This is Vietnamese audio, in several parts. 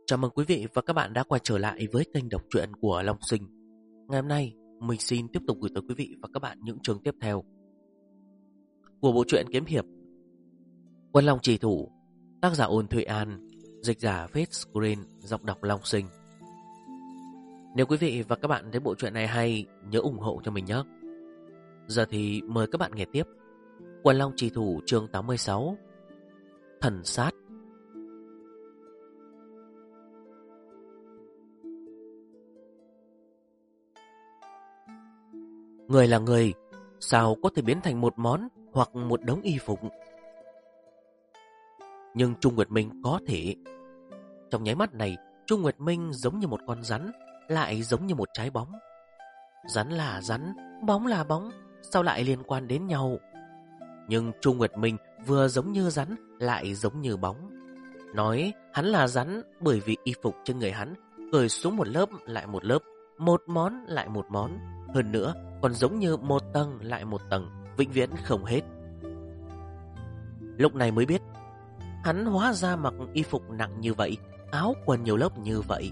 Chào mừng quý vị và các bạn đã quay trở lại với kênh đọc truyện của Long Sinh. Ngày hôm nay, mình xin tiếp tục gửi tới quý vị và các bạn những chương tiếp theo của bộ truyện kiếm hiệp Quân Long Chỉ Thủ, tác giả Ôn Thụy An, dịch giả Vết Screen, giọng đọc Long Sinh. Nếu quý vị và các bạn thấy bộ truyện này hay, nhớ ủng hộ cho mình nhé. Giờ thì mời các bạn nghe tiếp Quân Long Chỉ Thủ chương 86, Thần Sát. Người là người, sao có thể biến thành một món hoặc một đống y phục? Nhưng Trung Nguyệt Minh có thể. Trong nháy mắt này, Trung Nguyệt Minh giống như một con rắn, lại giống như một trái bóng. Rắn là rắn, bóng là bóng, sao lại liên quan đến nhau? Nhưng Trung Nguyệt Minh vừa giống như rắn, lại giống như bóng. Nói hắn là rắn bởi vì y phục trên người hắn cởi xuống một lớp lại một lớp, một món lại một món. Hơn nữa, còn giống như một tầng lại một tầng, vĩnh viễn không hết. Lúc này mới biết, hắn hóa ra mặc y phục nặng như vậy, áo quần nhiều lớp như vậy.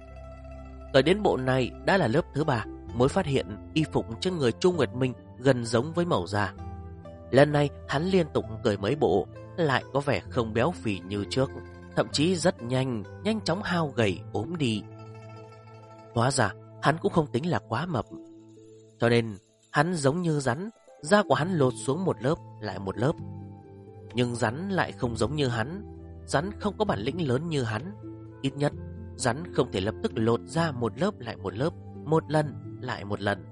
Tới đến bộ này đã là lớp thứ 3, mới phát hiện y phục trên người Trung Nguyệt Minh gần giống với màu da. Lần này hắn liên tục cởi mấy bộ, lại có vẻ không béo phì như trước, thậm chí rất nhanh chóng hao gầy ốm đi. Hóa ra hắn cũng không tính là quá mập, cho nên hắn giống như rắn, da của hắn lột xuống một lớp lại một lớp. Nhưng rắn lại không giống như hắn, rắn không có bản lĩnh lớn như hắn. Ít nhất, rắn không thể lập tức lột ra một lớp lại một lớp, một lần lại một lần.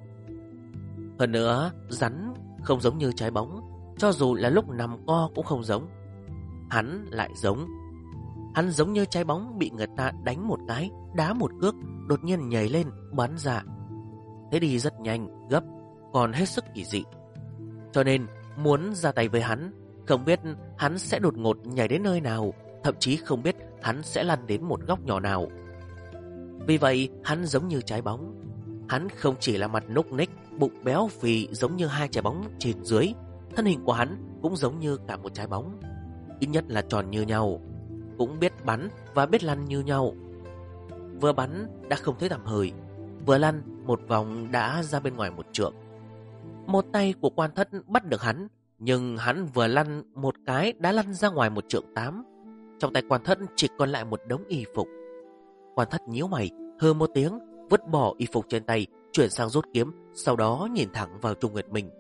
Hơn nữa, rắn không giống như trái bóng, cho dù là lúc nằm co cũng không giống. Hắn lại giống. Hắn giống như trái bóng bị người ta đánh một cái, đá một cước, đột nhiên nhảy lên, bắn ra. Thế đi rất nhanh, gấp, còn hết sức kỳ dị. Cho nên, muốn ra tay với hắn, không biết hắn sẽ đột ngột nhảy đến nơi nào, thậm chí không biết hắn sẽ lăn đến một góc nhỏ nào. Vì vậy, hắn giống như trái bóng. Hắn không chỉ là mặt núc ních, bụng béo phì giống như hai trái bóng trên dưới, thân hình của hắn cũng giống như cả một trái bóng. Ít nhất là tròn như nhau, cũng biết bắn và biết lăn như nhau. Vừa bắn đã không thấy tầm hơi, vừa lăn một vòng đã ra bên ngoài một trượng. Một tay của Quan Thất bắt được hắn, nhưng hắn vừa lăn một cái đã lăn ra ngoài một trượng 8. Trong tay Quan Thất chỉ còn lại một đống y phục. Quan Thất nhíu mày, hừ một tiếng, vứt bỏ y phục trên tay, chuyển sang rút kiếm, sau đó nhìn thẳng vào Trung Nguyệt Minh.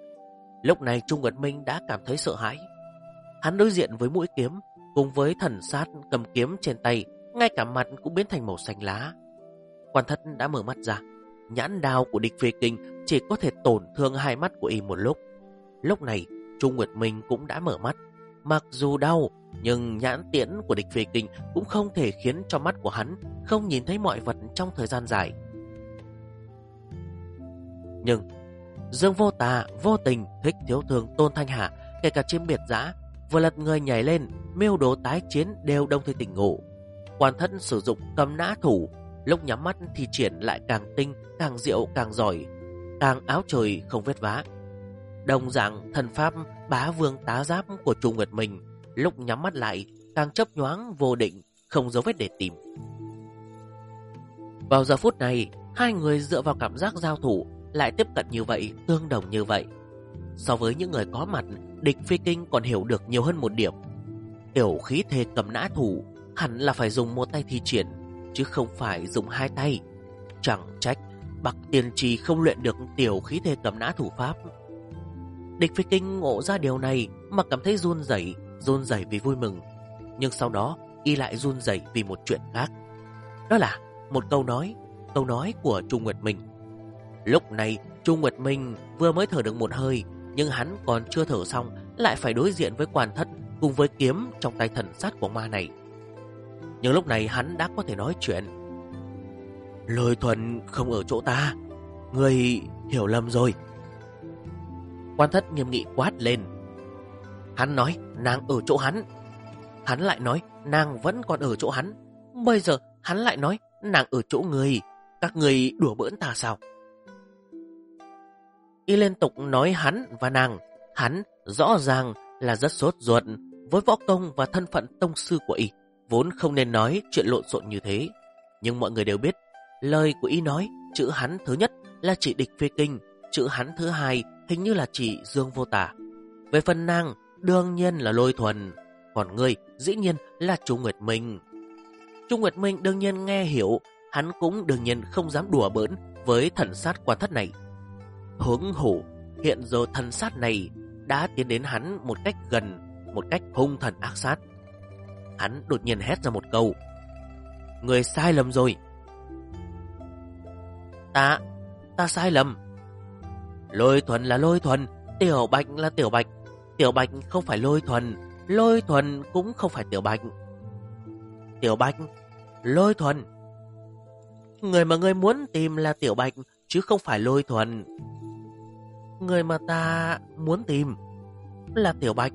Lúc này Trung Nguyệt Minh đã cảm thấy sợ hãi. Hắn đối diện với mũi kiếm, cùng với thần sát cầm kiếm trên tay, ngay cả mặt cũng biến thành màu xanh lá. Quan Thất đã mở mắt ra. Nhãn đao của địch Phi Kinh chỉ có thể tổn thương hai mắt của y một lúc. Lúc này Trung Nguyệt Minh cũng đã mở mắt. Mặc dù đau, nhưng nhãn tiễn của địch Phi Kinh cũng không thể khiến cho mắt của hắn không nhìn thấy mọi vật trong thời gian dài. Nhưng Dương Vô Tà vô tình thích thiếu thương Tôn Thanh Hà, kể cả chim biệt dã vừa lật người nhảy lên mưu đồ tái chiến đều đồng thời tỉnh ngộ. Quan Thất sử dụng cầm nã thủ, lúc nhắm mắt thì triển lại càng tinh, càng diệu, càng giỏi, càng áo trời không vết vá. Đồng dạng thần pháp bá vương tá giáp của Trung Nguyệt Minh, lúc nhắm mắt lại càng chớp nhoáng vô định, không dấu vết để tìm. Vào giờ phút này, hai người dựa vào cảm giác giao thủ lại tiếp cận như vậy, tương đồng như vậy. So với những người có mặt, địch Phi Kinh còn hiểu được nhiều hơn một điểm. Tiểu khí thể cầm nã thủ hẳn là phải dùng một tay thi triển, chứ không phải dùng hai tay. Chẳng trách Bạc Tiên Trì không luyện được tiểu khí thể cầm nã thủ pháp. Địch Phi Kinh ngộ ra điều này mà cảm thấy run rẩy vì vui mừng. Nhưng sau đó y lại run rẩy vì một chuyện khác. Đó là một câu nói của Trung Nguyệt Minh. Lúc này Trung Nguyệt Minh vừa mới thở được một hơi, nhưng hắn còn chưa thở xong lại phải đối diện với Quan Thất cùng với kiếm trong tay thần sát của ma này. Nhưng lúc này hắn đã có thể nói chuyện. Lôi Thuần không ở chỗ ta, người hiểu lầm rồi. Quan Thất nghiêm nghị quát lên. Hắn nói nàng ở chỗ hắn, hắn lại nói nàng vẫn còn ở chỗ hắn. Bây giờ hắn lại nói nàng ở chỗ người. Các người đùa bỡn ta sao? Y liên tục nói hắn và nàng. Hắn rõ ràng là rất sốt ruột với võ công và thân phận tông sư của y, vốn không nên nói chuyện lộn xộn như thế. Nhưng mọi người đều biết, lời của y nói, chữ hắn thứ nhất là chỉ địch phê kinh, chữ hắn thứ hai hình như là chỉ Dương Vô Tả. Về phần nàng, đương nhiên là Lôi Thuần, còn ngươi dĩ nhiên là Chu Nguyệt Minh. Chu Nguyệt Minh đương nhiên nghe hiểu, hắn cũng đương nhiên không dám đùa bỡn với thần sát quan thất này. Huống hổ, hiện giờ thần sát này đã tiến đến hắn một cách gần, một cách hung thần ác sát. Hắn đột nhiên hét ra một câu: người sai lầm rồi. Ta sai lầm. Lôi Thuần là Lôi Thuần, Tiểu Bạch là Tiểu Bạch. Tiểu Bạch không phải Lôi Thuần, Lôi Thuần cũng không phải Tiểu Bạch. Tiểu Bạch, Lôi Thuần. Người mà ngươi muốn tìm là Tiểu Bạch, chứ không phải Lôi Thuần. Người mà ta muốn tìm là Tiểu Bạch.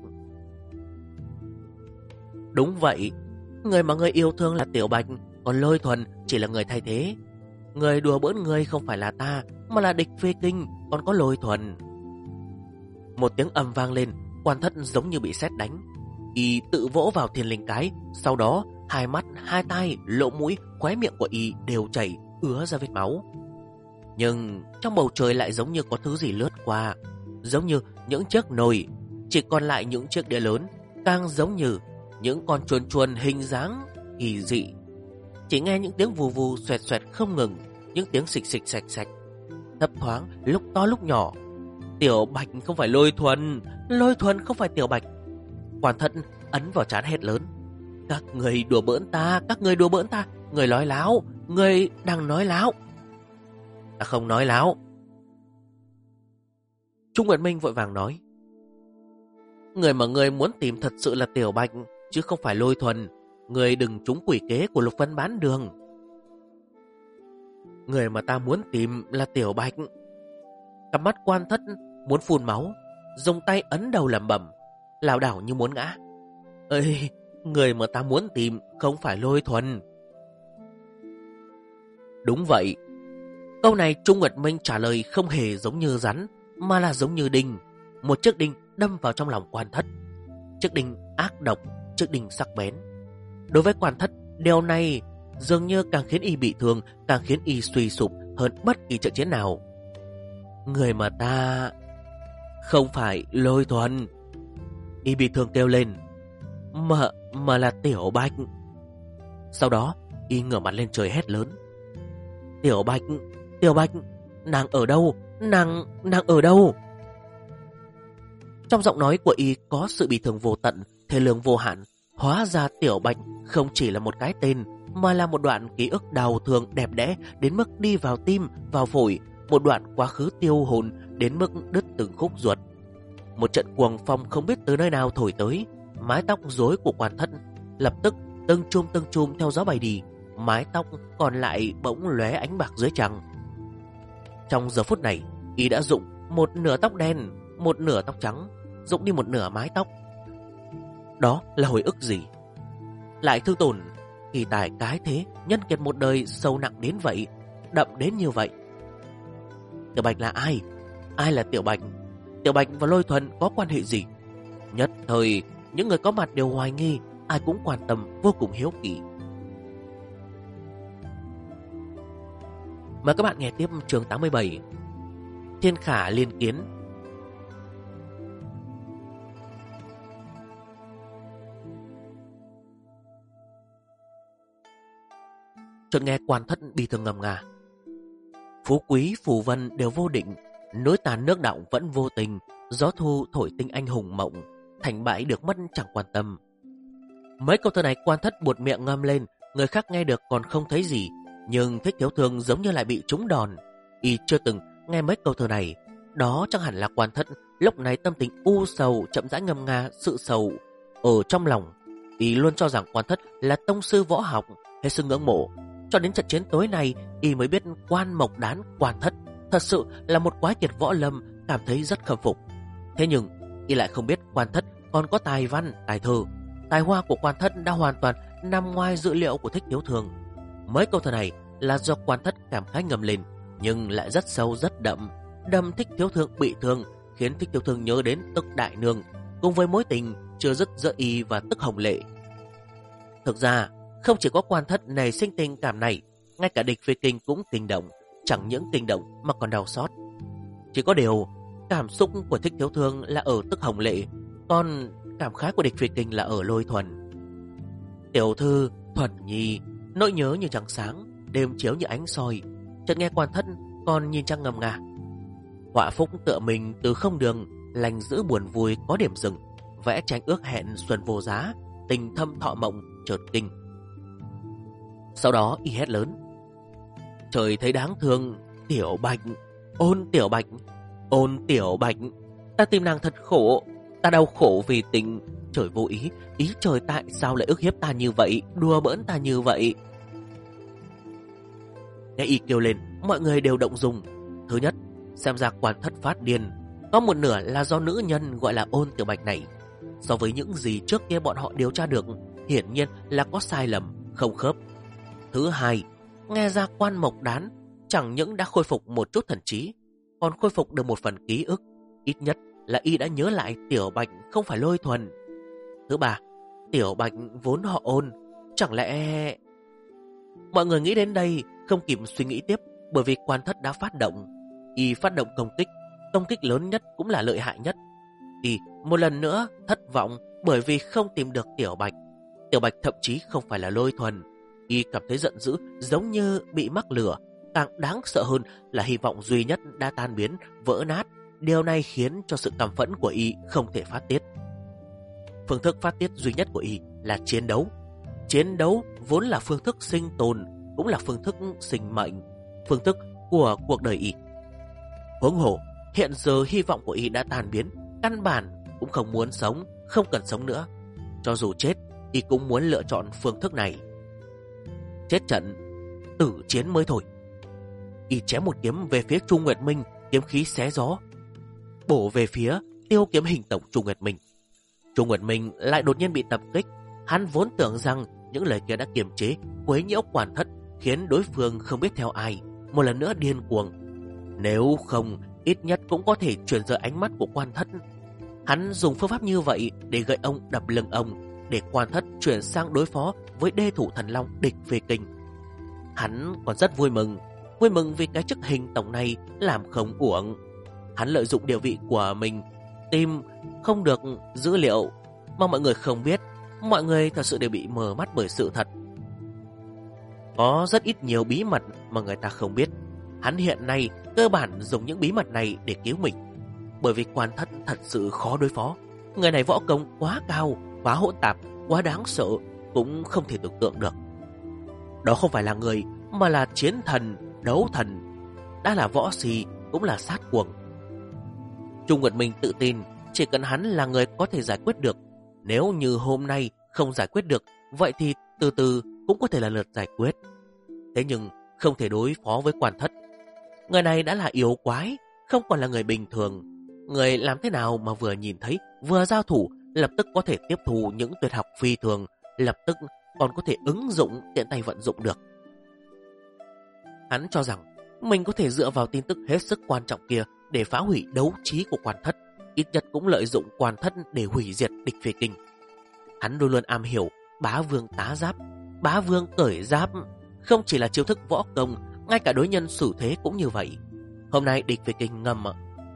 Đúng vậy, người mà ngươi yêu thương là Tiểu Bạch, còn Lôi Thuần chỉ là người thay thế. Người đùa bỡn ngươi không phải là ta, mà là địch phê kinh, còn có Lôi Thuần. Một tiếng ầm vang lên, quan thất giống như bị sét đánh. Y tự vỗ vào thiên linh cái, sau đó hai mắt, hai tai, lỗ mũi, khóe miệng của y đều chảy ứa ra vết máu. Nhưng trong bầu trời lại giống như có thứ gì lướt qua, giống như những chiếc nồi, chỉ còn lại những chiếc đĩa lớn, càng giống như những con chuồn chuồn hình dáng kỳ dị. Chỉ nghe những tiếng vù vù xoẹt xoẹt không ngừng, những tiếng xịch xịch sạch sạch, thấp thoáng lúc to lúc nhỏ. Tiểu Bạch không phải Lôi Thuần, Lôi Thuần không phải Tiểu Bạch. Quan thất ấn vào trán hét lớn: các người đùa bỡn ta, các người đùa bỡn ta, người nói láo, người đang nói láo. Ta không nói láo. Trung Nguyệt Minh vội vàng nói: người mà người muốn tìm thật sự là Tiểu Bạch, chứ không phải Lôi Thuần. Người đừng trúng quỷ kế của Lục Vân bán đường. Người mà ta muốn tìm là Tiểu Bạch. Cặp mắt quan thất muốn phun máu, dùng tay ấn đầu lẩm bẩm, lảo đảo như muốn ngã. Ơi, người mà ta muốn tìm không phải Lôi Thuần. Đúng vậy. Câu này Trung Nguyệt Minh trả lời không hề giống như rắn, mà là giống như đinh. Một chiếc đinh đâm vào trong lòng quan thất. Chiếc đinh ác độc, chiếc đinh sắc bén. Đối với quan thất, điều này dường như càng khiến y bị thương, càng khiến y suy sụp hơn bất kỳ trận chiến nào. Người mà ta không phải Lôi Thuần. Y bị thương kêu lên: Mà là Tiểu Bạch. Sau đó y ngửa mặt lên trời hét lớn: Tiểu Bạch, Tiểu Bạch, nàng ở đâu? Nàng ở đâu? Trong giọng nói của y có sự bị thương vô tận, thê lương vô hạn. Hóa ra Tiểu Bạch không chỉ là một cái tên, mà là một đoạn ký ức đau thương đẹp đẽ đến mức đi vào tim, vào phổi, một đoạn quá khứ tiêu hồn đến mức đứt từng khúc ruột. Một trận cuồng phong không biết từ nơi nào thổi tới, mái tóc rối của quan thất lập tức từng chùm theo gió bay đi, mái tóc còn lại bỗng lóe ánh bạc dưới trăng. Trong giờ phút này, y đã rụng một nửa tóc đen, một nửa tóc trắng, rụng đi một nửa mái tóc. Đó là hồi ức gì? Lại thương tổn kỳ tài cái thế, nhân kiệt một đời sâu nặng đến vậy, đậm đến như vậy. Tiểu Bạch là ai? Ai là Tiểu Bạch? Tiểu Bạch và Lôi Thuần có quan hệ gì? Nhất thời, những người có mặt đều hoài nghi, ai cũng quan tâm, vô cùng hiếu kỳ. Mời các bạn nghe tiếp chương 87, Thiên Khả Liên Kiến. Chợt nghe quan thất bi thương ngầm ngà: phú quý phù vân đều vô định, núi tàn nước đọng vẫn vô tình, gió thu thổi tinh anh hùng mộng, thành bại được mất chẳng quan tâm. Mấy câu thơ này quan thất buột miệng ngâm lên, người khác nghe được còn không thấy gì, nhưng Thích Thiếu Thương giống như lại bị trúng đòn. Y chưa từng nghe mấy câu thơ này. Đó chẳng hẳn là quan thất lúc này tâm tình u sầu chậm rãi ngâm nga sự sầu ở trong lòng. Y luôn cho rằng quan thất là tông sư võ học, hết sức ngưỡng mộ. Cho đến trận chiến tối nay, y mới biết Quan Mộc Đán quan thất thật sự là một quái kiệt võ lâm, cảm thấy rất khâm phục. Thế nhưng y lại không biết quan thất còn có tài văn, tài thơ. Tài hoa của quan thất đã hoàn toàn nằm ngoài dự liệu của Thích Thiếu Thương. Mấy câu thơ này là do quan thất cảm khái ngầm lên, nhưng lại rất sâu rất đậm. Đâm Thích Thiếu Thương bị thương, khiến Thích Thiếu Thương nhớ đến Tức Đại Nương, cùng với mối tình chưa dứt giữa y và Tức Hồng Lệ. Thực ra, không chỉ có Quan Thất nảy sinh tình cảm này, ngay cả Địch Phi Kinh cũng tình động, chẳng những tình động mà còn đau xót. Chỉ có điều, cảm xúc của Thích Thiếu Thương là ở Tức Hồng Lệ, còn cảm khái của Địch Phi Kinh là ở Lôi Thuần. Tiểu thư, Thuần Nhi, nỗi nhớ như trăng sáng, đêm chiếu như ánh soi, chợt nghe Quan Thất còn nhìn trăng ngầm ngà. Họa phúc tựa mình từ không đường, lành giữ buồn vui có điểm dừng, vẽ tranh ước hẹn xuân vô giá, tình thâm thọ mộng chợt kinh. Sau đó y hét lớn: trời thấy đáng thương, Tiểu Bạch, ôn Tiểu Bạch, ôn Tiểu Bạch, ta tìm nàng thật khổ, ta đau khổ vì tình, trời vô ý, ý trời tại sao lại ức hiếp ta như vậy, đùa bỡn ta như vậy. Nghe y kêu lên, mọi người đều động dung. Thứ nhất, xem ra Quan Thất phát điên, có một nửa là do nữ nhân gọi là ôn Tiểu Bạch này. So với những gì trước kia bọn họ điều tra được, hiển nhiên là có sai lầm, không khớp. Thứ hai, nghe ra Quan Mộc Đán chẳng những đã khôi phục một chút thần trí, còn khôi phục được một phần ký ức, ít nhất là y đã nhớ lại Tiểu Bạch không phải Lôi Thuần. Thứ ba, Tiểu Bạch vốn họ ôn, chẳng lẽ... Mọi người nghĩ đến đây không kịp suy nghĩ tiếp, bởi vì Quan Thất đã phát động. Y phát động công kích lớn nhất cũng là lợi hại nhất. Y một lần nữa thất vọng bởi vì không tìm được Tiểu Bạch. Tiểu Bạch thậm chí không phải là Lôi Thuần. Y cảm thấy giận dữ, giống như bị mắc lửa. Càng đáng sợ hơn là hy vọng duy nhất đã tan biến, vỡ nát. Điều này khiến cho sự căm phẫn của Y không thể phát tiết. Phương thức phát tiết duy nhất của Y là chiến đấu. Chiến đấu vốn là phương thức sinh tồn, cũng là phương thức sinh mệnh, phương thức của cuộc đời Y. Huống hồ, hiện giờ hy vọng của Y đã tan biến, căn bản cũng không muốn sống, không cần sống nữa. Cho dù chết, Y cũng muốn lựa chọn phương thức này. Chết trận, tử chiến mới thôi. Y chém một kiếm về phía Chu Nguyệt Minh, kiếm khí xé gió, bổ về phía Tiêu Kiếm Hình tổng Chu Nguyệt Minh. Chu Nguyệt Minh lại đột nhiên bị tập kích. Hắn vốn tưởng rằng những lời kia đã kiềm chế, quấy nhiễu Quan Thất, khiến đối phương không biết theo ai, một lần nữa điên cuồng. Nếu không, ít nhất cũng có thể chuyển rời ánh mắt của Quan Thất. Hắn dùng phương pháp như vậy để gậy ông đập lưng ông, để Quan Thất chuyển sang đối phó với đê thủ thần long Địch Phi Kinh. Hắn còn rất vui mừng vì cái chức hình tổng này làm không uổng. Hắn lợi dụng địa vị của mình, tìm không được dữ liệu mà mọi người không biết. Mọi người thật sự đều bị mờ mắt bởi sự thật. Có rất ít nhiều bí mật mà người ta không biết. Hắn hiện nay cơ bản dùng những bí mật này để cứu mình. Bởi vì Quan Thất thật sự khó đối phó. Người này võ công quá cao, quá hỗn tạp, quá đáng sợ, cũng không thể tưởng tượng được. Đó không phải là người, mà là chiến thần, đấu thần. Đã là võ si, cũng là sát cuồng. Chu Nguyệt Minh tự tin chỉ cần hắn là người có thể giải quyết được. Nếu như hôm nay không giải quyết được, vậy thì từ từ cũng có thể là lượt giải quyết. Thế nhưng không thể đối phó với Quan Thất. Người này đã là yêu quái, không còn là người bình thường. Người làm thế nào mà vừa nhìn thấy, vừa giao thủ, lập tức có thể tiếp thu những tuyệt học phi thường, lập tức còn có thể ứng dụng, tiện tay vận dụng được. Hắn cho rằng mình có thể dựa vào tin tức hết sức quan trọng kia để phá hủy đấu trí của Quan Thất, ít nhất cũng lợi dụng Quan Thất để hủy diệt Địch Phi Kinh. Hắn luôn luôn am hiểu bá vương tá giáp, bá vương cởi giáp, không chỉ là chiêu thức võ công, ngay cả đối nhân xử thế cũng như vậy. Hôm nay Địch Phi Kinh ngầm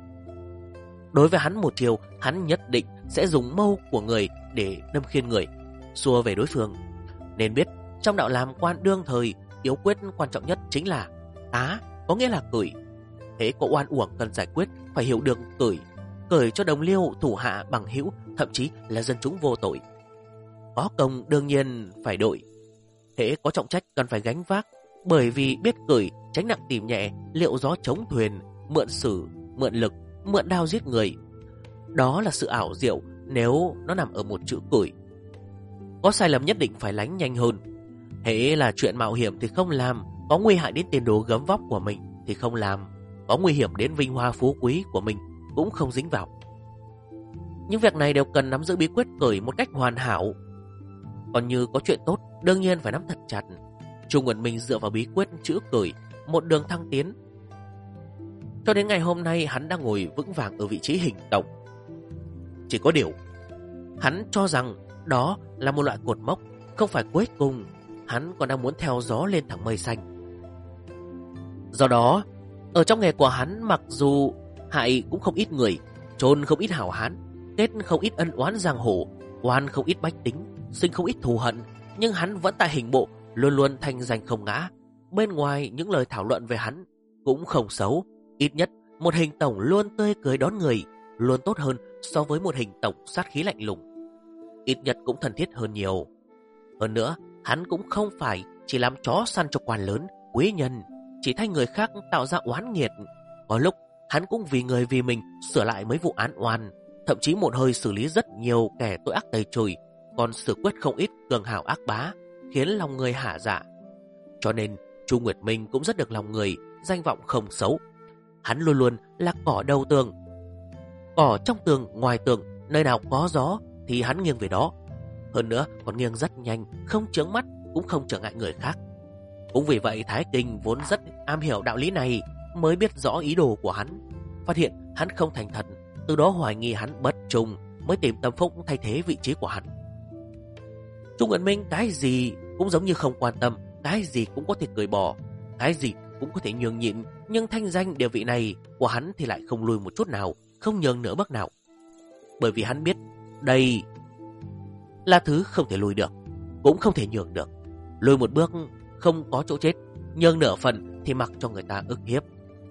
đối với hắn một chiều, hắn nhất định sẽ dùng mâu của người để đâm khiên người, xua về đối phương. Nên biết trong đạo làm quan đương thời, yếu quyết quan trọng nhất chính là tá, có nghĩa là cởi. Thế có oan uổng cần giải quyết, phải hiểu được cởi cho đồng liêu, thủ hạ, bằng hữu, thậm chí là dân chúng vô tội. Có công đương nhiên phải đội. Thế có trọng trách cần phải gánh vác, bởi vì biết cởi, tránh nặng tìm nhẹ, liệu gió chống thuyền, mượn sử, mượn lực, mượn đao giết người. Đó là sự ảo diệu nếu nó nằm ở một chữ cởi. Có sai lầm nhất định phải lánh nhanh hơn. Thế là chuyện mạo hiểm thì không làm, có nguy hại đến tiền đồ gấm vóc của mình thì không làm, có nguy hiểm đến vinh hoa phú quý của mình cũng không dính vào. Những việc này đều cần nắm giữ bí quyết cởi một cách hoàn hảo. Còn như có chuyện tốt, đương nhiên phải nắm thật chặt. Chu Nguyệt Minh dựa vào bí quyết chữ cởi, một đường thăng tiến. Cho đến ngày hôm nay hắn đang ngồi vững vàng ở vị trí hình tổng. Chỉ có điều, hắn cho rằng đó là một loại cột mốc, không phải cuối cùng, hắn còn đang muốn theo gió lên thẳng mây xanh. Do đó, ở trong nghề của hắn mặc dù hại cũng không ít người, trôn không ít hảo hán, kết không ít ân oán giang hồ, oan không ít bách tính, sinh không ít thù hận, nhưng hắn vẫn tại hình bộ luôn luôn thanh danh không ngã. Bên ngoài những lời thảo luận về hắn cũng không xấu, ít nhất một hình tổng luôn tươi cười đón người luôn tốt hơn so với một hình tổng sát khí lạnh lùng. Ít nhất cũng thân thiết hơn nhiều. Hơn nữa, hắn cũng không phải chỉ làm chó săn cho quan lớn, quý nhân, chỉ thay người khác tạo ra oán nghiệt. Có lúc, hắn cũng vì người vì mình sửa lại mấy vụ án oan, thậm chí một hơi xử lý rất nhiều kẻ tội ác tày trời, còn xử quyết không ít cường hào ác bá, khiến lòng người hả dạ. Cho nên, Chu Nguyệt Minh cũng rất được lòng người, danh vọng không xấu. Hắn luôn luôn là cỏ đầu tường. Cỏ trong tường, ngoài tường, nơi nào có gió thì hắn nghiêng về đó. Hơn nữa còn nghiêng rất nhanh, không chướng mắt, cũng không trở ngại người khác. Cũng vì vậy Thái Kinh vốn rất am hiểu đạo lý này, mới biết rõ ý đồ của hắn. Phát hiện hắn không thành thật, từ đó hoài nghi hắn bất trung, mới tìm Tâm Phúc thay thế vị trí của hắn. Chu Nguyệt Minh cái gì cũng giống như không quan tâm, cái gì cũng có thể cười bỏ, cái gì cũng có thể nhường nhịn, nhưng thanh danh địa vị này của hắn thì lại không lùi một chút nào, không nhường nửa bước nào. Bởi vì hắn biết đây là thứ không thể lùi được, cũng không thể nhường được. Lùi một bước không có chỗ chết, nhường nửa phần thì mặc cho người ta ức hiếp.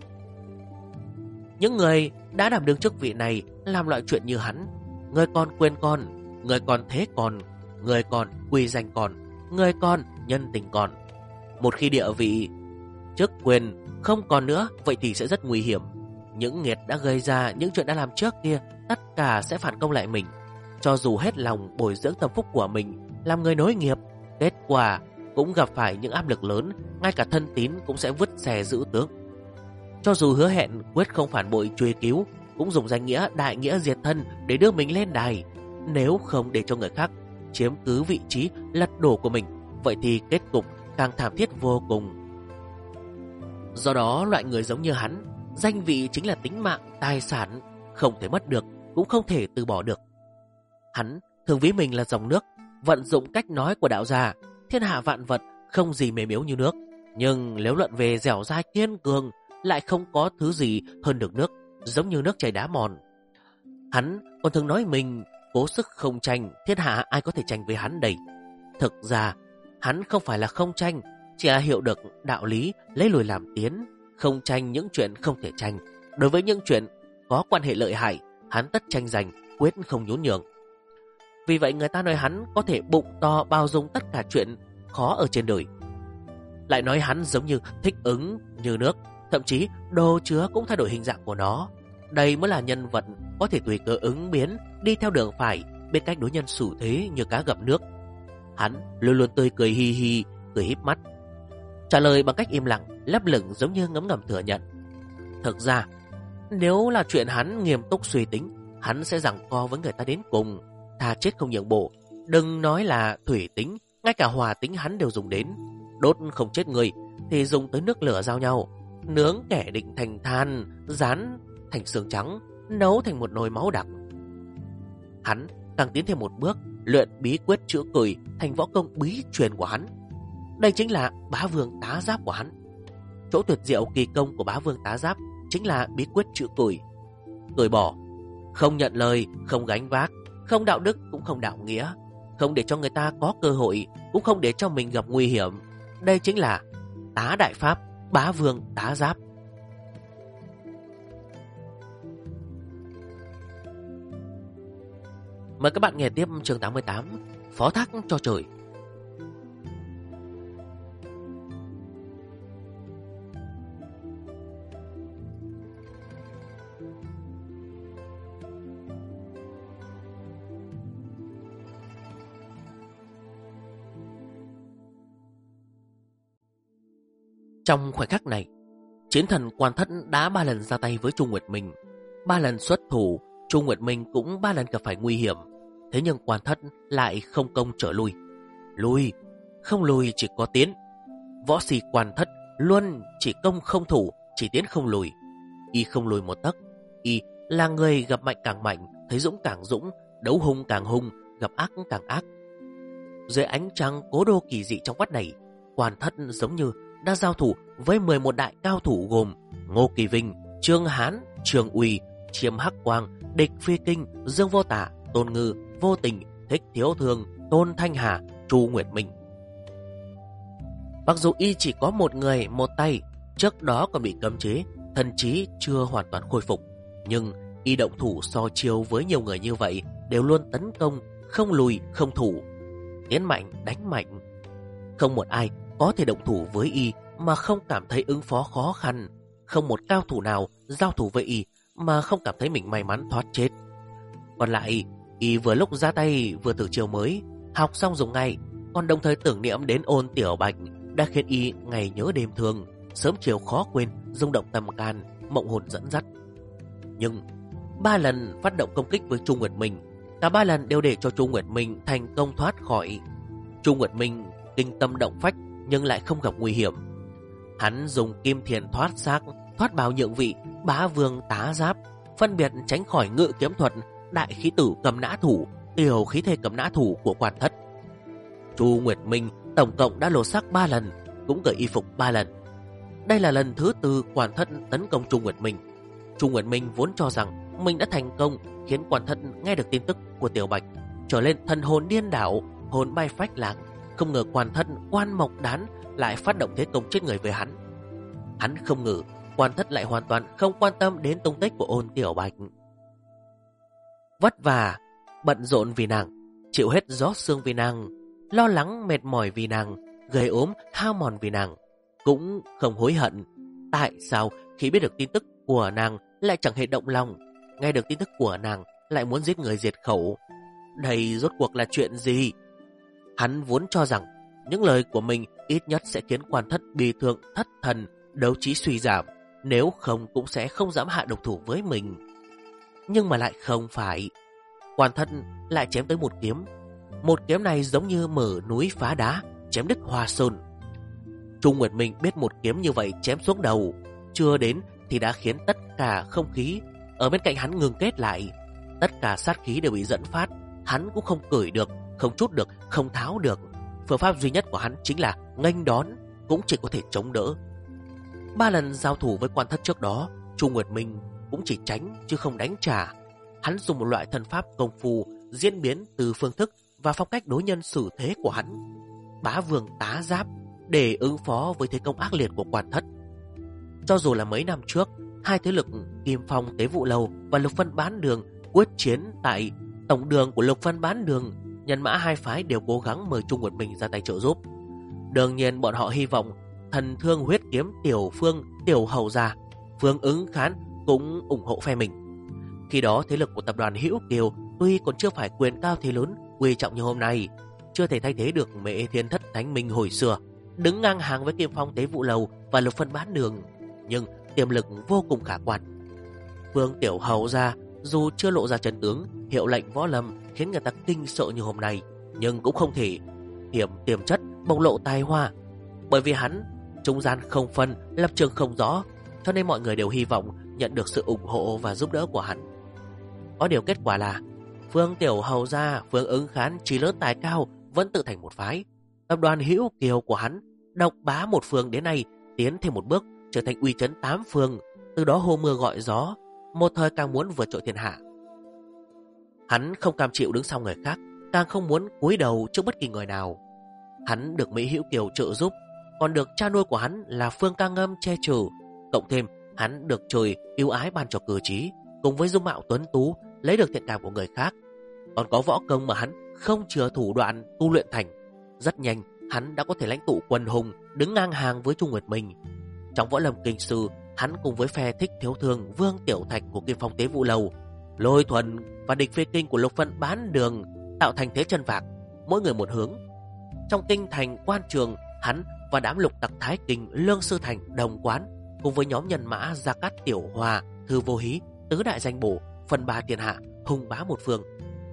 Những người đã đảm đương chức vị này làm loại chuyện như hắn, người còn quên con, người còn thế còn, người còn quy danh còn, người còn nhân tình còn. Một khi địa vị chức quyền không còn nữa, vậy thì sẽ rất nguy hiểm. Những nghiệt đã gây ra những chuyện đã làm trước kia, tất cả sẽ phản công lại mình. Cho dù hết lòng bồi dưỡng Tâm Phúc của mình, làm người nối nghiệp, kết quả cũng gặp phải những áp lực lớn, ngay cả thân tín cũng sẽ vứt xe giữ tướng. Cho dù hứa hẹn quyết không phản bội truy cứu, cũng dùng danh nghĩa đại nghĩa diệt thân để đưa mình lên đài. Nếu không để cho người khác chiếm cứ vị trí lật đổ của mình, vậy thì kết cục càng thảm thiết vô cùng. Do đó, loại người giống như hắn, danh vị chính là tính mạng, tài sản, không thể mất được, cũng không thể từ bỏ được. Hắn thường ví mình là dòng nước, vận dụng cách nói của đạo gia, thiên hạ vạn vật không gì mềm yếu như nước. Nhưng nếu luận về dẻo dai kiên cường, lại không có thứ gì hơn được nước, giống như nước chảy đá mòn. Hắn còn thường nói mình cố sức không tranh, thiên hạ ai có thể tranh với hắn đây. Thực ra, hắn không phải là không tranh, chỉ là hiểu được đạo lý lấy lùi làm tiến, không tranh những chuyện không thể tranh. Đối với những chuyện có quan hệ lợi hại, hắn tất tranh giành, quyết không nhún nhường. Vì vậy người ta nói hắn có thể bụng to bao dung tất cả chuyện khó ở trên đời. Lại nói hắn giống như thích ứng như nước, thậm chí đồ chứa cũng thay đổi hình dạng của nó. Đây mới là nhân vật có thể tùy cơ ứng biến, đi theo đường phải, biết cách đối nhân xử thế như cá gặp nước. Hắn luôn luôn tươi cười hi hi, cười híp mắt, trả lời bằng cách im lặng, lấp lửng giống như ngấm ngầm thừa nhận. Thực ra, nếu là chuyện hắn nghiêm túc suy tính, hắn sẽ giằng co với người ta đến cùng, thà chết không nhượng bộ. Đừng nói là thủy tính, ngay cả hòa tính hắn đều dùng đến. Đốt không chết người thì dùng tới nước lửa giao nhau, nướng kẻ định thành than, rán thành xương trắng, nấu thành một nồi máu đặc. Hắn càng tiến thêm một bước, luyện bí quyết chữa cười thành võ công bí truyền của hắn. Đây chính là Bá Vương Tá Giáp của hắn. Chỗ tuyệt diệu kỳ công của Bá Vương Tá Giáp chính là bí quyết chữa cười. Cười bỏ, không nhận lời, không gánh vác, không đạo đức cũng không đạo nghĩa, không để cho người ta có cơ hội, cũng không để cho mình gặp nguy hiểm. Đây chính là Tá Đại Pháp, Bá Vương Tá Giáp. Mời các bạn nghe tiếp chương 88, Phó Thác cho trời. Trong khoảnh khắc này, chiến thần Quan Thất đã 3 lần ra tay với Chu Nguyệt Minh. 3 lần xuất thủ, Chu Nguyệt Minh cũng 3 lần gặp phải nguy hiểm. Thế nhưng Quan Thất lại không công trở lui. Lui, không lùi chỉ có tiến. Võ sĩ Quan Thất luôn chỉ công không thủ, chỉ tiến không lùi. Y không lùi một tấc. Y là người gặp mạnh càng mạnh, thấy dũng càng dũng, đấu hung càng hung, gặp ác càng ác. Dưới ánh trăng cố đô kỳ dị trong vắt này, Quan Thất giống như đang giao thủ với 11 đại cao thủ gồm Ngô Kỳ Vinh, Trương Hán, Trường Uy, Chiêm Hắc Quang, Địch Phi Kinh, Dương Vô Tả, Tôn Ngư, Vô Tình, Thích Thiếu Thương, Tôn Thanh Hà, Chu Nguyệt Minh. Mặc dù y chỉ có một người một tay, trước đó còn bị cấm chế, thần trí chưa hoàn toàn khôi phục, nhưng y động thủ so chiêu với nhiều người như vậy đều luôn tấn công, không lùi không thủ, tiến mạnh đánh mạnh. Không một ai có thể động thủ với y mà không cảm thấy ứng phó khó khăn, không một cao thủ nào giao thủ với y mà không cảm thấy mình may mắn thoát chết. Còn lại, y vừa lúc ra tay vừa thử chiêu mới, học xong dùng ngay, còn đồng thời tưởng niệm đến Ôn Tiểu Bạch đã khiến y ngày nhớ đêm thương, sớm chiều khó quên, rung động tâm can, mộng hồn dẫn dắt. Nhưng 3 lần phát động công kích với Chu Nguyệt Minh, cả 3 lần đều để cho Chu Nguyệt Minh thành công thoát khỏi. Chu Nguyệt Minh kinh tâm động phách nhưng lại không gặp nguy hiểm. Hắn dùng kim thiền thoát xác, thoát bào nhượng vị, bá vương tá giáp, phân biệt tránh khỏi ngự kiếm thuật, đại khí tử cầm nã thủ, tiểu khí thể cầm nã thủ của Quan Thất. Chu Nguyệt Minh tổng cộng đã lột xác 3 lần, cũng cởi y phục 3 lần. Đây là lần thứ 4 Quan Thất tấn công Chu Nguyệt Minh. Chu Nguyệt Minh vốn cho rằng mình đã thành công, khiến Quan Thất nghe được tin tức của Tiểu Bạch trở lên thần hồn điên đảo, hồn bay phách lạc. Không ngờ Quan Thất Quan Mộc Đán lại phát động thế công chết người với hắn. Hắn không ngờ Quan Thất lại hoàn toàn không quan tâm đến tung tích của Ôn Tiểu Bạch. Vất vả, bận rộn vì nàng, chịu hết gió sương vì nàng, lo lắng mệt mỏi vì nàng, gầy ốm hao mòn vì nàng, cũng không hối hận. Tại sao khi biết được tin tức của nàng lại chẳng hề động lòng, nghe được tin tức của nàng lại muốn giết người diệt khẩu? Đây rốt cuộc là chuyện gì? Hắn vốn cho rằng những lời của mình ít nhất sẽ khiến Quan Thất bị thương thất thần, đấu trí suy giảm, nếu không cũng sẽ không dám hạ độc thủ với mình. Nhưng mà lại không phải. Quan Thất lại chém tới một kiếm. Một kiếm này giống như mở núi phá đá, chém đứt Hoa Sơn. Chu Nguyệt Minh biết một kiếm như vậy chém xuống đầu, chưa đến thì đã khiến tất cả không khí ở bên cạnh hắn ngừng kết lại. Tất cả sát khí đều bị dẫn phát, hắn cũng không cởi được, không trút được, không tháo được. Phương pháp duy nhất của hắn chính là nghênh đón, cũng chỉ có thể chống đỡ. 3 lần giao thủ với Quan Thất trước đó, Chu Nguyệt Minh cũng chỉ tránh chứ không đánh trả. Hắn dùng một loại thần pháp công phu diễn biến từ phương thức và phong cách đối nhân xử thế của hắn, bá vương tá giáp, để ứng phó với thế công ác liệt của Quan Thất. Cho dù là mấy năm trước, hai thế lực Kim Phong Tế Vụ Lầu và Lục Phân Bán Đường quyết chiến tại tổng đường của Lục Phân Bán Đường, nhân mã hai phái đều cố gắng mời Chu Nguyệt Minh ra tay trợ giúp. Đương nhiên bọn họ hy vọng thần thương huyết kiếm Tiểu Phương, Tiểu Hầu gia, Phương Ứng Khán cũng ủng hộ phe mình. Khi đó thế lực của tập đoàn Hữu Kiều tuy còn chưa phải quyền cao thế lớn quý trọng như hôm nay, chưa thể thay thế được Mễ Thiên Thất Thánh Minh hồi xưa, đứng ngang hàng với Kim Phong Tế Vụ Lầu và Lục Phân Bán Đường, nhưng tiềm lực vô cùng khả quan. Phương Tiểu Hầu gia dù chưa lộ ra chân tướng, hiệu lệnh võ lâm khiến người ta kinh sợ như hôm nay, nhưng cũng không thể hiểm tiềm chất bộc lộ tài hoa, bởi vì hắn trung gian không phân, lập trường không rõ, cho nên mọi người đều hy vọng nhận được sự ủng hộ và giúp đỡ của hắn. Có điều kết quả là Phương Tiểu Hầu gia, Phương Ứng Khán trí lớn tài cao vẫn tự thành một phái. Tập đoàn Hữu Kiều của hắn độc bá một phương đến nay tiến thêm một bước, trở thành uy chấn 8 phương, từ đó hô mưa gọi gió, một thời càng muốn vượt trội thiên hạ. Hắn không cam chịu đứng sau người khác, càng không muốn cúi đầu trước bất kỳ người nào. Hắn được Mỹ Hữu Kiều trợ giúp, còn được cha nuôi của hắn là Phương Ca Ngâm che chở, cộng thêm hắn được trời yêu ái ban cho cơ trí, cùng với dung mạo tuấn tú, lấy được thiện cảm của người khác, còn có võ công mà hắn không chừa thủ đoạn tu luyện thành. Rất nhanh hắn đã có thể lãnh tụ quần hùng, đứng ngang hàng với Chu Nguyệt Minh. Trong võ lâm kinh sư, hắn cùng với phe Thích Thiếu Thương, Vương Tiểu Thạch của Kim Phong Tế Vụ Lầu, Lôi Thuần và Địch Phê Kinh của Lục Phân Bán Đường tạo thành thế chân vạc, mỗi người một hướng. Trong kinh thành quan trường, hắn và đám lục tặc Thái Kinh, Lương Sư Thành, Đồng Quán cùng với nhóm nhân mã Gia Cát Tiểu Hòa, Thư Vô Hí, tứ đại danh bổ, phân ba thiên hạ, hùng bá một phương.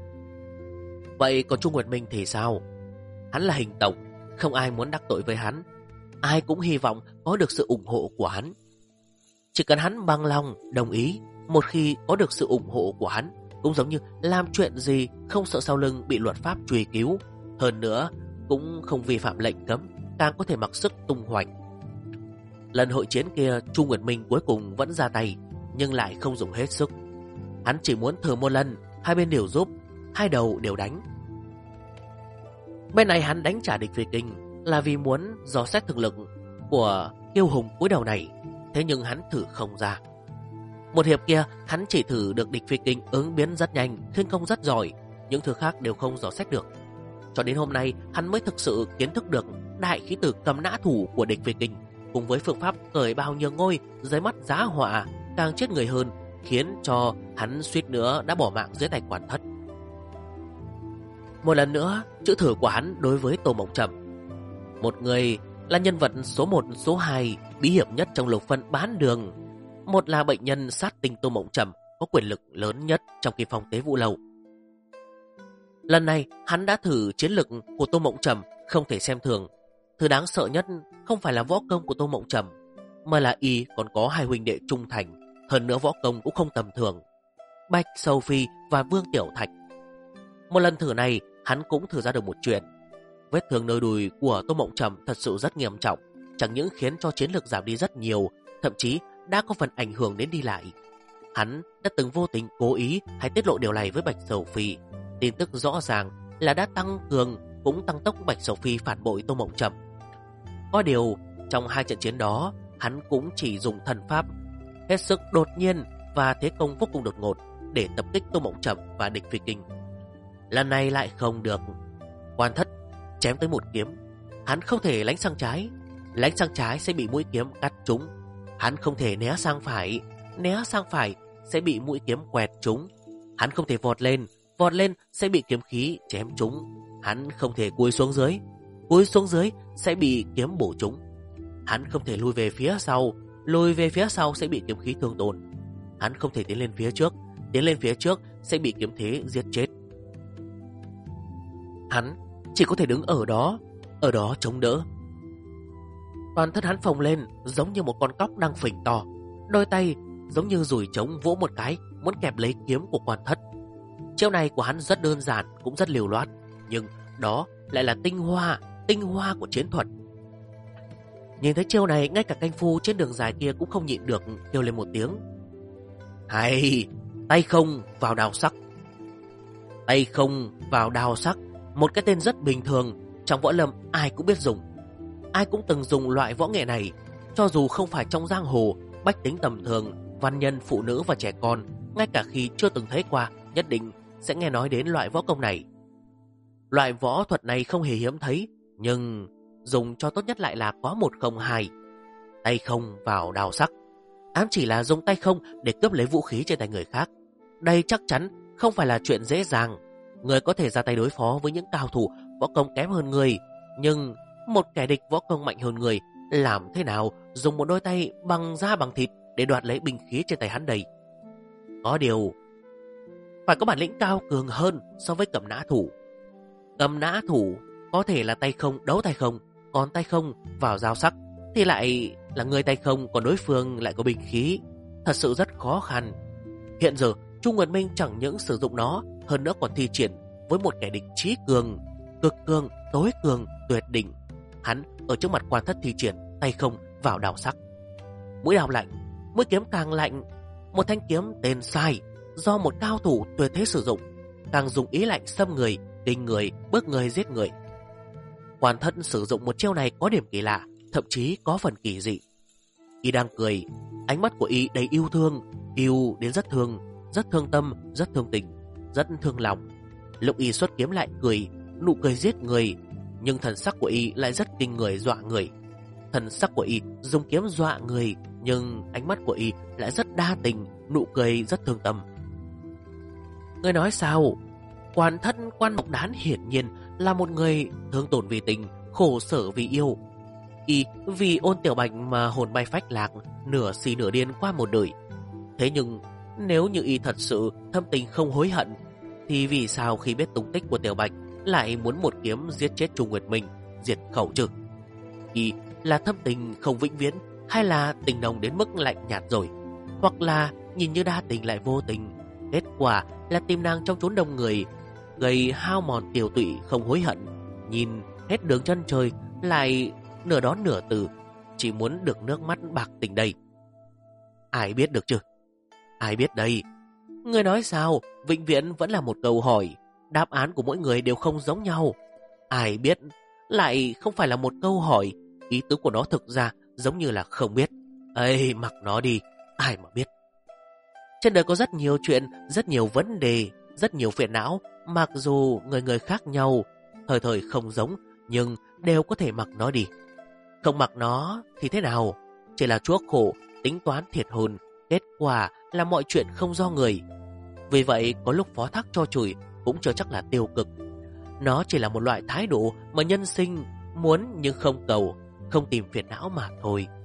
Vậy còn Chu Nguyệt Minh thì sao? Hắn là hình tổng, không ai muốn đắc tội với hắn, ai cũng hy vọng có được sự ủng hộ của hắn. Chỉ cần hắn bằng lòng đồng ý, một khi có được sự ủng hộ của hắn, cũng giống như làm chuyện gì không sợ sau lưng bị luật pháp truy cứu. Hơn nữa, cũng không vi phạm lệnh cấm, càng có thể mặc sức tung hoành. Lần hội chiến kia, Chu Nguyệt Minh cuối cùng vẫn ra tay, nhưng lại không dùng hết sức. Hắn chỉ muốn thử một lần, hai bên đều giúp, hai đầu đều đánh. Bên này hắn đánh trả địch Phi Kinh là vì muốn dò xét thực lực của kiêu hùng cuối đầu này, thế nhưng hắn thử không ra. Một hiệp kia, hắn chỉ thử được địch Phi Kinh ứng biến rất nhanh, khinh công rất giỏi, những thứ khác đều không dò xét được. Cho đến hôm nay, hắn mới thực sự kiến thức được đại khí tử cầm nã thủ của địch Phi Kinh, cùng với phương pháp cởi bao nhường ngôi dưới mắt giá họa càng chết người hơn, khiến cho hắn suýt nữa đã bỏ mạng dưới tay Quan Thất. Một lần nữa, chữ thử của hắn đối với Tô Mộng Trầm, một người là nhân vật số 1, số 2 bí hiểm nhất trong lục phân bán đường, một là bệnh nhân sát tinh Tô Mộng Trầm có quyền lực lớn nhất trong Kim Phong Tế Vũ Lâu. Lần này hắn đã thử chiến lực của Tô Mộng Trầm không thể xem thường. Thứ đáng sợ nhất không phải là võ công của Tô Mộng Trầm, mà là y còn có hai huynh đệ trung thành, hơn nữa võ công cũng không tầm thường, Bạch Sầu Phi và Vương Tiểu Thạch. Một lần thử này, hắn cũng thử ra được một chuyện. Vết thương nơi đùi của Tô Mộng Trầm thật sự rất nghiêm trọng, chẳng những khiến cho chiến lực giảm đi rất nhiều, thậm chí đã có phần ảnh hưởng đến đi lại. Hắn đã từng vô tình cố ý hay tiết lộ điều này với Bạch Sầu Phi. Tin tức rõ ràng là đã tăng cường cũng tăng tốc Bạch Sầu Phi phản bội Tô Mộng Trầm. Có điều, trong hai trận chiến đó, hắn cũng chỉ dùng thần pháp hết sức đột nhiên và thế công vô cùng đột ngột để tập kích Tô Mộng Trầm và địch Phi Kinh. Lần này lại không được. Quan Thất chém tới một kiếm, hắn không thể lánh sang trái sẽ bị mũi kiếm cắt trúng. Hắn không thể né sang phải sẽ bị mũi kiếm quẹt trúng. Hắn không thể vọt lên sẽ bị kiếm khí chém trúng. Hắn không thể cúi xuống dưới sẽ bị kiếm bổ trúng. Hắn không thể lùi về phía sau sẽ bị kiếm khí thương tổn. Hắn không thể tiến lên phía trước sẽ bị kiếm thế giết chết. Hắn chỉ có thể đứng ở đó chống đỡ. Toàn thân hắn phồng lên giống như một con cóc đang phình to, đôi tay giống như dùi trống vỗ một cái muốn kẹp lấy kiếm của Quan Thất. Chiêu này của hắn rất đơn giản cũng rất liều loát, nhưng đó lại là tinh hoa của chiến thuật. Nhìn thấy chiêu này, ngay cả canh phu trên đường dài kia cũng không nhịn được kêu lên một tiếng: hay! Tay không vào đao sắc, một cái tên rất bình thường, trong võ lâm ai cũng biết dùng, ai cũng từng dùng loại võ nghệ này. Cho dù không phải trong giang hồ, bách tính tầm thường, văn nhân, phụ nữ và trẻ con, ngay cả khi chưa từng thấy qua, nhất định sẽ nghe nói đến loại võ công này. Loại võ thuật này không hề hiếm thấy, nhưng dùng cho tốt nhất lại là có một không hai. Tay không vào đao sắc, ám chỉ là dùng tay không để cướp lấy vũ khí trên tay người khác. Đây chắc chắn không phải là chuyện dễ dàng. Người có thể ra tay đối phó với những cao thủ võ công kém hơn người, nhưng một kẻ địch võ công mạnh hơn người làm thế nào dùng một đôi tay bằng da bằng thịt để đoạt lấy binh khí trên tay hắn đây? Có điều phải có bản lĩnh cao cường hơn so với cầm nã thủ. Cầm nã thủ có thể là tay không đấu tay không, còn tay không vào dao sắc thì lại là người tay không, còn đối phương lại có binh khí. Thật sự rất khó khăn. Hiện giờ Chu Nguyệt Minh chẳng những sử dụng nó, hơn nữa còn thi triển với một kẻ địch trí cường, cực cường, tối cường, tuyệt đỉnh. Hắn ở trước mặt Quan Thất thi triển tay không vào đao sắc. Mũi đao lạnh, mũi kiếm càng lạnh. Một thanh kiếm tên sai do một cao thủ tuyệt thế sử dụng, càng dùng ý lạnh xâm người, kinh người, bước người giết người. Quan Thất sử dụng một chiêu này có điểm kỳ lạ, thậm chí có phần kỳ dị. Y đang cười, ánh mắt của y đầy yêu thương, yêu đến rất thương tâm, rất thương tình, rất thương lòng. Lúc y xuất kiếm lại cười, nụ cười giết người, nhưng thần sắc của y lại rất kinh người, dọa người. Thần sắc của y dùng kiếm dọa người, nhưng ánh mắt của y lại rất đa tình, nụ cười rất thương tâm. Người nói sao? Quan thân Quan Mộc Đán hiển nhiên là một người thương tổn vì tình, khổ sở vì yêu. Y vì Ôn Tiểu Bạch mà hồn bay phách lạc, nửa si nửa điên qua một đời. Thế nhưng nếu như y thật sự thâm tình không hối hận, thì vì sao khi biết tung tích của Tiểu Bạch lại muốn một kiếm giết chết Chu Nguyệt Minh, diệt khẩu chứ? Y là thâm tình không vĩnh viễn, hay là tình nồng đến mức lạnh nhạt rồi, hoặc là nhìn như đa tình lại vô tình? Kết quả là tìm nàng trong chốn đông người, gây hao mòn tiểu tụy không hối hận. Nhìn hết đường chân trời lại nửa đó nửa từ, chỉ muốn được nước mắt bạc tình đây. Ai biết được chứ? Ai biết đây? Người nói sao? Vĩnh viễn vẫn là một câu hỏi. Đáp án của mỗi người đều không giống nhau. Ai biết lại không phải là một câu hỏi. Ý tứ của nó thực ra giống như là không biết. Ây, mặc nó đi. Ai mà biết. Trên đời có rất nhiều chuyện, rất nhiều vấn đề, rất nhiều phiền não. Mặc dù người người khác nhau, thời thời không giống, nhưng đều có thể mặc nó đi. Không mặc nó thì thế nào? Chỉ là chuốc khổ, tính toán thiệt hồn. Kết quả là mọi chuyện không do người. Vì vậy có lúc phó thác cho chửi cũng chưa chắc là tiêu cực. Nó chỉ là một loại thái độ mà nhân sinh muốn nhưng không cầu, không tìm phiền não mà thôi.